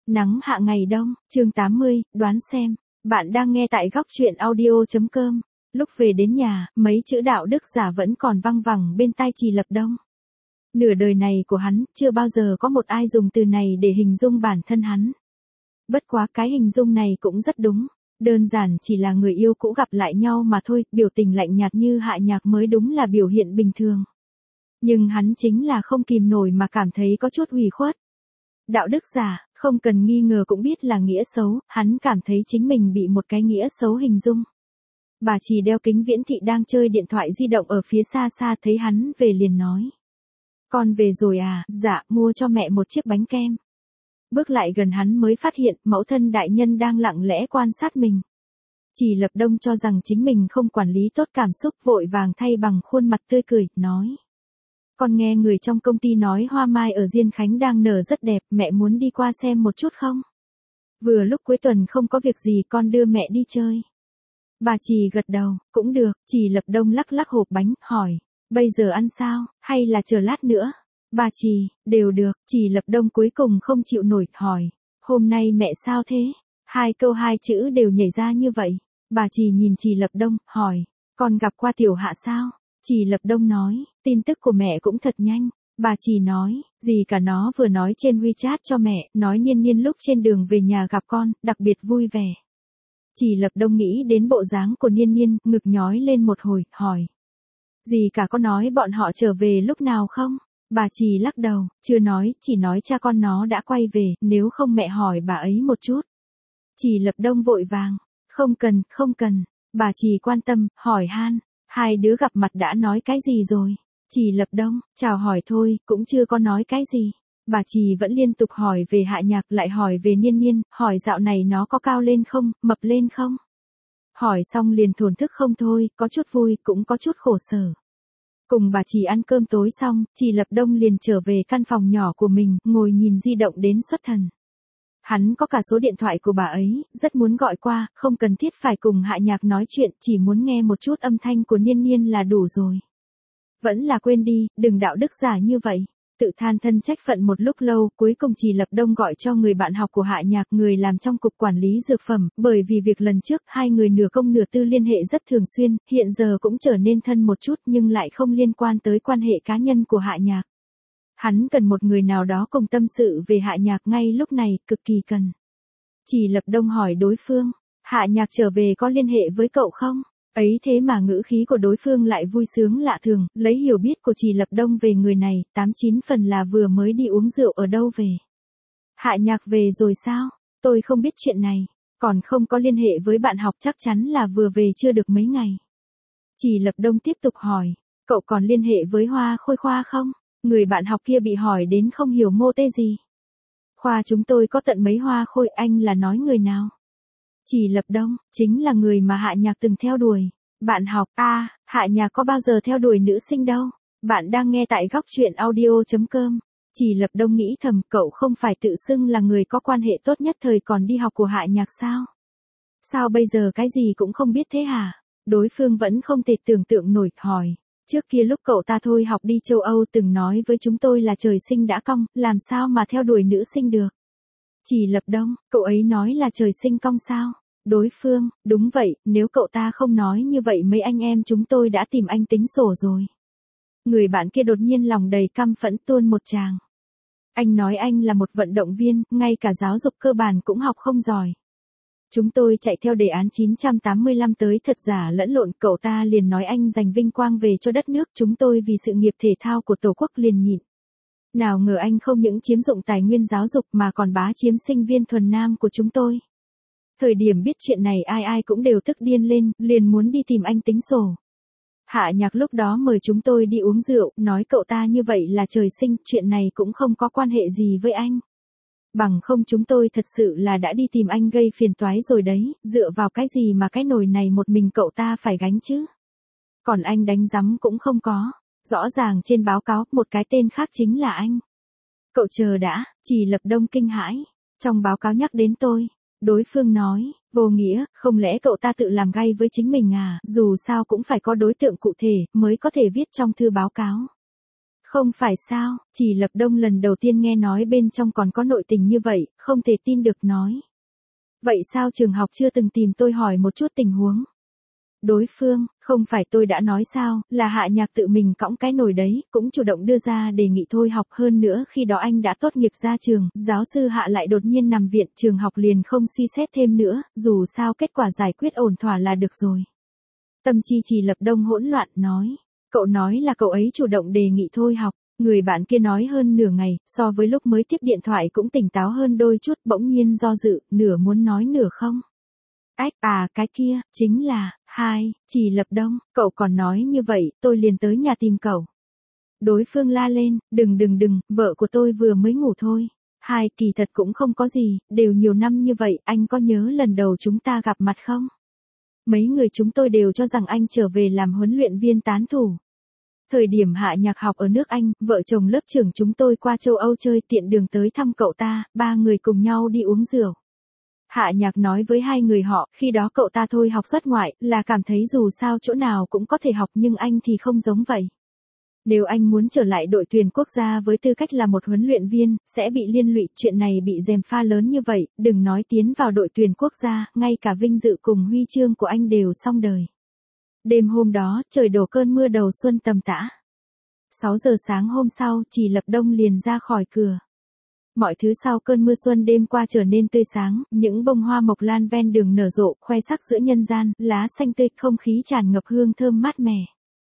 Nắng hạ ngày đông, chương 80, đoán xem. Bạn đang nghe tại góc truyện audio.com. Lúc về đến nhà, mấy chữ đạo đức giả vẫn còn văng vẳng bên tai Trì Lập Đông. Nửa đời này của hắn, chưa bao giờ có một ai dùng từ này để hình dung bản thân hắn. Bất quá cái hình dung này cũng rất đúng. Đơn giản chỉ là người yêu cũ gặp lại nhau mà thôi, biểu tình lạnh nhạt như Hạ Nhạc mới đúng là biểu hiện bình thường. Nhưng hắn chính là không kìm nổi mà cảm thấy có chút ủy khuất. Đạo đức giả, không cần nghi ngờ cũng biết là nghĩa xấu, hắn cảm thấy chính mình bị một cái nghĩa xấu hình dung. Bà Trì đeo kính viễn thị đang chơi điện thoại di động ở phía xa xa thấy hắn về liền nói. Con về rồi à, dạ, mua cho mẹ một chiếc bánh kem. Bước lại gần hắn mới phát hiện mẫu thân đại nhân đang lặng lẽ quan sát mình. Trì Lập Đông cho rằng chính mình không quản lý tốt cảm xúc vội vàng thay bằng khuôn mặt tươi cười, nói. Con nghe người trong công ty nói hoa mai ở Diên Khánh đang nở rất đẹp, mẹ muốn đi qua xem một chút không? Vừa lúc cuối tuần không có việc gì con đưa mẹ đi chơi. Bà Trì gật đầu, cũng được, Trì Lập Đông lắc lắc hộp bánh, hỏi, bây giờ ăn sao, hay là chờ lát nữa? Bà Trì, đều được, Trì Lập Đông cuối cùng không chịu nổi, hỏi, hôm nay mẹ sao thế? Hai câu hai chữ đều nhảy ra như vậy. Bà Trì nhìn Trì Lập Đông, hỏi, con gặp qua Tiểu Hạ sao? Trì Lập Đông nói, tin tức của mẹ cũng thật nhanh. Bà Trì nói, gì cả nó vừa nói trên WeChat cho mẹ, nói Niên Niên lúc trên đường về nhà gặp con, đặc biệt vui vẻ. Trì Lập Đông nghĩ đến bộ dáng của Niên Niên, ngực nhói lên một hồi, hỏi. Gì cả có nói bọn họ trở về lúc nào không? Bà Trì lắc đầu, chưa nói, chỉ nói cha con nó đã quay về, nếu không mẹ hỏi bà ấy một chút. Trì Lập Đông vội vàng, không cần, bà Trì quan tâm, hỏi han. Hai đứa gặp mặt đã nói cái gì rồi? Trì Lập Đông, chào hỏi thôi, cũng chưa có nói cái gì. Bà Trì vẫn liên tục hỏi về Hạ Nhạc, lại hỏi về Niên Niên, hỏi dạo này nó có cao lên không, mập lên không? Hỏi xong liền thổn thức không thôi, có chút vui, cũng có chút khổ sở. Cùng bà Trì ăn cơm tối xong, Trì Lập Đông liền trở về căn phòng nhỏ của mình, ngồi nhìn di động đến xuất thần. Hắn có cả số điện thoại của bà ấy, rất muốn gọi qua, không cần thiết phải cùng Hạ Nhạc nói chuyện, chỉ muốn nghe một chút âm thanh của Niên Niên là đủ rồi. Vẫn là quên đi, đừng đạo đức giả như vậy. Tự than thân trách phận một lúc lâu, cuối cùng Trì Lập Đông gọi cho người bạn học của Hạ Nhạc, người làm trong cục quản lý dược phẩm, bởi vì việc lần trước hai người nửa công nửa tư liên hệ rất thường xuyên, hiện giờ cũng trở nên thân một chút nhưng lại không liên quan tới quan hệ cá nhân của Hạ Nhạc. Hắn cần một người nào đó cùng tâm sự về Hạ Nhạc ngay lúc này, cực kỳ cần. Trì Lập Đông hỏi đối phương, Hạ Nhạc trở về có liên hệ với cậu không? Ấy thế mà ngữ khí của đối phương lại vui sướng lạ thường, lấy hiểu biết của Trì Lập Đông về người này, 89 phần là vừa mới đi uống rượu ở đâu về. Hạ Nhạc về rồi sao? Tôi không biết chuyện này, còn không có liên hệ với bạn học chắc chắn là vừa về chưa được mấy ngày. Trì Lập Đông tiếp tục hỏi, cậu còn liên hệ với Hoa Khôi Khoa không? Người bạn học kia bị hỏi đến không hiểu mô tê gì. Khoa chúng tôi có tận mấy Hoa Khôi, anh là nói người nào? Trì Lập Đông, chính là người mà Hạ Nhạc từng theo đuổi. Bạn học, Hạ Nhạc có bao giờ theo đuổi nữ sinh đâu. Bạn đang nghe tại góc truyện audio.com. Trì Lập Đông nghĩ thầm, cậu không phải tự xưng là người có quan hệ tốt nhất thời còn đi học của Hạ Nhạc sao? Sao bây giờ cái gì cũng không biết thế hả? Đối phương vẫn không thể tưởng tượng nổi, hỏi. Trước kia lúc cậu ta thôi học đi châu Âu từng nói với chúng tôi là trời sinh đã cong, làm sao mà theo đuổi nữ sinh được? Trì Lập Đông, cậu ấy nói là trời sinh cong sao? Đối phương, đúng vậy, nếu cậu ta không nói như vậy mấy anh em chúng tôi đã tìm anh tính sổ rồi. Người bạn kia đột nhiên lòng đầy căm phẫn tuôn một tràng. Anh nói anh là một vận động viên, ngay cả giáo dục cơ bản cũng học không giỏi. Chúng tôi chạy theo đề án 985 tới thật giả lẫn lộn, cậu ta liền nói anh giành vinh quang về cho đất nước, chúng tôi vì sự nghiệp thể thao của Tổ quốc liền nhịn. Nào ngờ anh không những chiếm dụng tài nguyên giáo dục mà còn bá chiếm sinh viên thuần nam của chúng tôi. Thời điểm biết chuyện này ai ai cũng đều tức điên lên, liền muốn đi tìm anh tính sổ. Hạ Nhạc lúc đó mời chúng tôi đi uống rượu, nói cậu ta như vậy là trời sinh, chuyện này cũng không có quan hệ gì với anh. Bằng không chúng tôi thật sự là đã đi tìm anh gây phiền toái rồi đấy, dựa vào cái gì mà cái nồi này một mình cậu ta phải gánh chứ. Còn anh đánh rắm cũng không có. Rõ ràng trên báo cáo, một cái tên khác chính là anh. Cậu chờ đã, Trì Lập Đông kinh hãi. Trong báo cáo nhắc đến tôi. Đối phương nói, vô nghĩa, không lẽ cậu ta tự làm gay với chính mình à, dù sao cũng phải có đối tượng cụ thể, mới có thể viết trong thư báo cáo. Không phải sao, Chỉ Lập Đông lần đầu tiên nghe nói bên trong còn có nội tình như vậy, không thể tin được nói. Vậy sao trường học chưa từng tìm tôi hỏi một chút tình huống? Đối phương, không phải tôi đã nói sao, là Hạ Nhạc tự mình cõng cái nồi đấy, cũng chủ động đưa ra đề nghị thôi học hơn nữa khi đó anh đã tốt nghiệp ra trường, giáo sư Hạ lại đột nhiên nằm viện, trường học liền không suy xét thêm nữa, dù sao kết quả giải quyết ổn thỏa là được rồi. Tâm trí Chỉ Lập Đông hỗn loạn nói, cậu nói là cậu ấy chủ động đề nghị thôi học. Người bạn kia nói hơn nửa ngày, so với lúc mới tiếp điện thoại cũng tỉnh táo hơn đôi chút, bỗng nhiên do dự, nửa muốn nói nửa không. Ách, cái kia, chính là, Chỉ Lập Đông, cậu còn nói như vậy, tôi liền tới nhà tìm cậu. Đối phương la lên, đừng, vợ của tôi vừa mới ngủ thôi. Kỳ thật cũng không có gì, đều nhiều năm như vậy, anh có nhớ lần đầu chúng ta gặp mặt không? Mấy người chúng tôi đều cho rằng anh trở về làm huấn luyện viên tán thủ. Thời điểm Hạ Nhạc học ở nước Anh, vợ chồng lớp trưởng chúng tôi qua châu Âu chơi tiện đường tới thăm cậu ta, 3 người cùng nhau đi uống rượu. Hạ Nhạc nói với 2 người họ, khi đó cậu ta thôi học xuất ngoại, là cảm thấy dù sao chỗ nào cũng có thể học nhưng anh thì không giống vậy. Nếu anh muốn trở lại đội tuyển quốc gia với tư cách là một huấn luyện viên, sẽ bị liên lụy, chuyện này bị gièm pha lớn như vậy, đừng nói tiến vào đội tuyển quốc gia, ngay cả vinh dự cùng huy chương của anh đều xong đời. Đêm hôm đó, trời đổ cơn mưa đầu xuân tầm tã. 6 giờ sáng hôm sau, Chỉ Lập Đông liền ra khỏi cửa. Mọi thứ sau cơn mưa xuân đêm qua trở nên tươi sáng, những bông hoa mộc lan ven đường nở rộ, khoe sắc giữa nhân gian, lá xanh tươi, không khí tràn ngập hương thơm mát mẻ.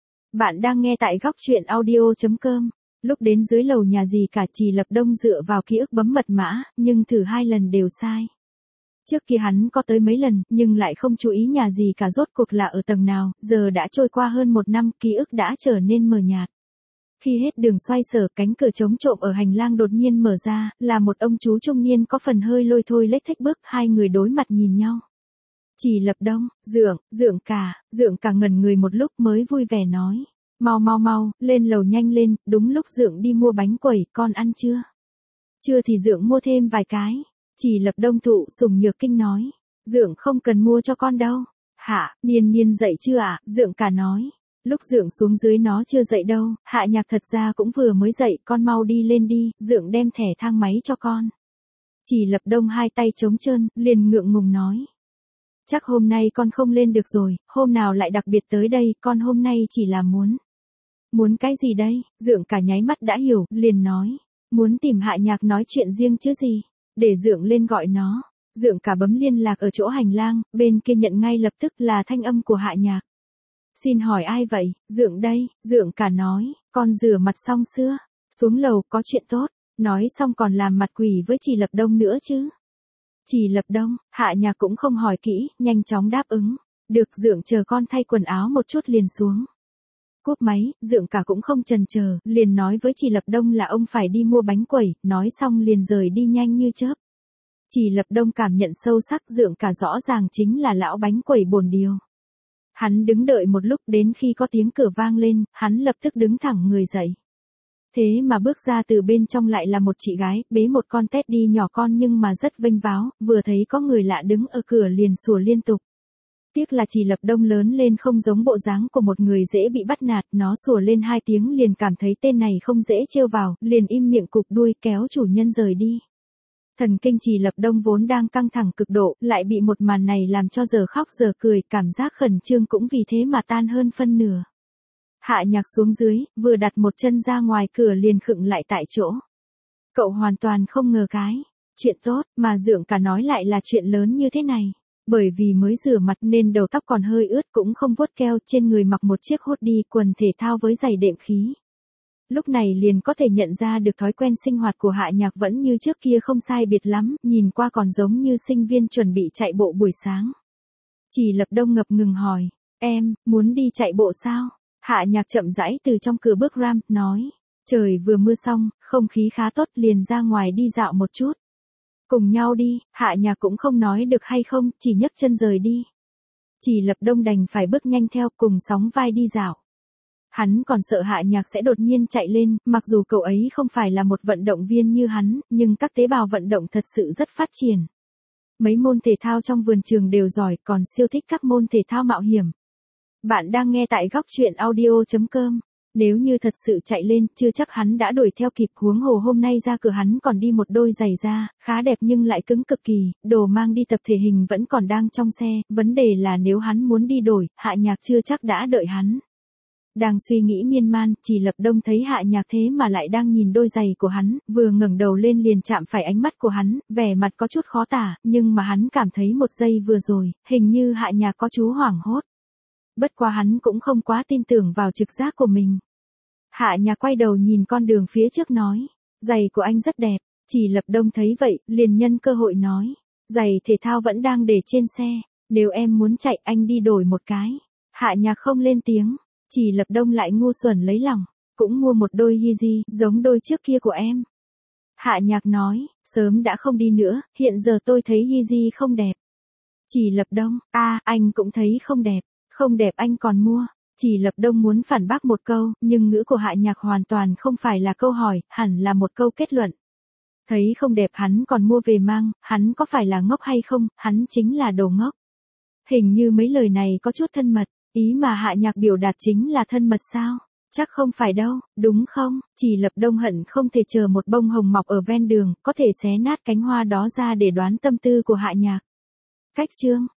Bạn đang nghe tại góc truyện audio.com. Lúc đến dưới lầu nhà gì cả, Chỉ Lập Đông dựa vào ký ức bấm mật mã, nhưng thử 2 lần đều sai. Trước kia hắn có tới mấy lần, nhưng lại không chú ý nhà gì cả rốt cuộc là ở tầng nào, giờ đã trôi qua hơn 1 năm, ký ức đã trở nên mờ nhạt. Khi hết đường xoay sở, cánh cửa chống trộm ở hành lang đột nhiên mở ra, là một ông chú trung niên có phần hơi lôi thôi lếch thếch bước, 2 người đối mặt nhìn nhau. Chỉ Lập Đông, Dượng cả ngẩn người một lúc mới vui vẻ nói. Mau, lên lầu nhanh lên, đúng lúc Dượng đi mua bánh quẩy, con ăn chưa? Chưa thì Dượng mua thêm vài cái. Chỉ Lập Đông thụ sủng nhược kinh nói. Dượng không cần mua cho con đâu. Hạ, Niên dậy chưa ạ? Dượng cả nói. Lúc Dượng xuống dưới nó chưa dậy đâu, Hạ Nhạc thật ra cũng vừa mới dậy, con mau đi lên đi, Dượng đem thẻ thang máy cho con. Chỉ Lập Đông 2 tay trống trơn, liền ngượng ngùng nói. Chắc hôm nay con không lên được rồi, hôm nào lại đặc biệt tới đây, con hôm nay chỉ là muốn. Muốn cái gì đây? Dượng cả nháy mắt đã hiểu, liền nói. Muốn tìm Hạ Nhạc nói chuyện riêng chứ gì, để Dượng lên gọi nó. Dượng cả bấm liên lạc ở chỗ hành lang, bên kia nhận ngay lập tức là thanh âm của Hạ Nhạc. Xin hỏi ai vậy? Dượng đây, Dượng cả nói, con rửa mặt xong xưa, xuống lầu có chuyện tốt, nói xong còn làm mặt quỷ với Chỉ Lập Đông nữa chứ. Chỉ Lập Đông, Hạ Nhạc cũng không hỏi kỹ, nhanh chóng đáp ứng. Được, Dượng chờ con thay quần áo một chút liền xuống. Cúp máy, Dượng cả cũng không chần chờ, liền nói với Chỉ Lập Đông là ông phải đi mua bánh quẩy, nói xong liền rời đi nhanh như chớp. Chỉ Lập Đông cảm nhận sâu sắc Dượng cả rõ ràng chính là lão bánh quẩy bồn điều. Hắn đứng đợi một lúc, đến khi có tiếng cửa vang lên, hắn lập tức đứng thẳng người dậy. Thế mà bước ra từ bên trong lại là một chị gái, bế một con Teddy nhỏ con nhưng mà rất vênh váo, vừa thấy có người lạ đứng ở cửa liền sủa liên tục. Tiếc là Chỉ Lập Đông lớn lên không giống bộ dáng của một người dễ bị bắt nạt, nó sủa lên 2 tiếng liền cảm thấy tên này không dễ trêu vào, liền im miệng cụp đuôi kéo chủ nhân rời đi. Thần kinh Chỉ Lập Đông vốn đang căng thẳng cực độ, lại bị một màn này làm cho giờ khóc giờ cười, cảm giác khẩn trương cũng vì thế mà tan hơn phân nửa. Hạ Nhạc xuống dưới, vừa đặt một chân ra ngoài cửa liền khựng lại tại chỗ. Cậu hoàn toàn không ngờ cái chuyện tốt mà Dượng cả nói lại là chuyện lớn như thế này. Bởi vì mới rửa mặt nên đầu tóc còn hơi ướt, cũng không vuốt keo, trên người mặc một chiếc hoodie quần thể thao với giày đệm khí. Lúc này liền có thể nhận ra được thói quen sinh hoạt của Hạ Nhạc vẫn như trước kia không sai biệt lắm, nhìn qua còn giống như sinh viên chuẩn bị chạy bộ buổi sáng. Chỉ Lập Đông ngập ngừng hỏi, em, muốn đi chạy bộ sao? Hạ Nhạc chậm rãi từ trong cửa bước ra, nói, trời vừa mưa xong, không khí khá tốt, liền ra ngoài đi dạo một chút. Cùng nhau đi, Hạ Nhạc cũng không nói được hay không, chỉ nhấc chân rời đi. Chỉ Lập Đông đành phải bước nhanh theo, cùng sóng vai đi dạo. Hắn còn sợ Hạ Nhạc sẽ đột nhiên chạy lên, mặc dù cậu ấy không phải là một vận động viên như hắn, nhưng các tế bào vận động thật sự rất phát triển. Mấy môn thể thao trong vườn trường đều giỏi, còn siêu thích các môn thể thao mạo hiểm. Bạn đang nghe tại góc truyện audio.com. Nếu như thật sự chạy lên, chưa chắc hắn đã đuổi theo kịp, huống hồ hôm nay ra cửa hắn còn đi một đôi giày da, khá đẹp nhưng lại cứng cực kỳ, đồ mang đi tập thể hình vẫn còn đang trong xe, vấn đề là nếu hắn muốn đi đổi, Hạ Nhạc chưa chắc đã đợi hắn. Đang suy nghĩ miên man, Chỉ Lập Đông thấy Hạ Nhạc thế mà lại đang nhìn đôi giày của hắn, vừa ngẩng đầu lên liền chạm phải ánh mắt của hắn, vẻ mặt có chút khó tả, nhưng mà hắn cảm thấy một giây vừa rồi, hình như Hạ Nhạc có chú hoảng hốt. Bất quá hắn cũng không quá tin tưởng vào trực giác của mình. Hạ Nhạc quay đầu nhìn con đường phía trước nói, giày của anh rất đẹp. Chỉ Lập Đông thấy vậy, liền nhân cơ hội nói, giày thể thao vẫn đang để trên xe, nếu em muốn chạy anh đi đổi một cái. Hạ Nhạc không lên tiếng, Chỉ Lập Đông lại ngu xuẩn lấy lòng, cũng mua một đôi Yeezy, giống đôi trước kia của em. Hạ Nhạc nói, sớm đã không đi nữa, hiện giờ tôi thấy Yeezy không đẹp. Chỉ Lập Đông, anh cũng thấy không đẹp, không đẹp anh còn mua. Chỉ Lập Đông muốn phản bác một câu, nhưng ngữ của Hạ Nhạc hoàn toàn không phải là câu hỏi, hẳn là một câu kết luận. Thấy không đẹp hắn còn mua về mang, hắn có phải là ngốc hay không, hắn chính là đồ ngốc. Hình như mấy lời này có chút thân mật, ý mà Hạ Nhạc biểu đạt chính là thân mật sao? Chắc không phải đâu, đúng không? Chỉ Lập Đông hận không thể chờ một bông hồng mọc ở ven đường, có thể xé nát cánh hoa đó ra để đoán tâm tư của Hạ Nhạc. Cách chương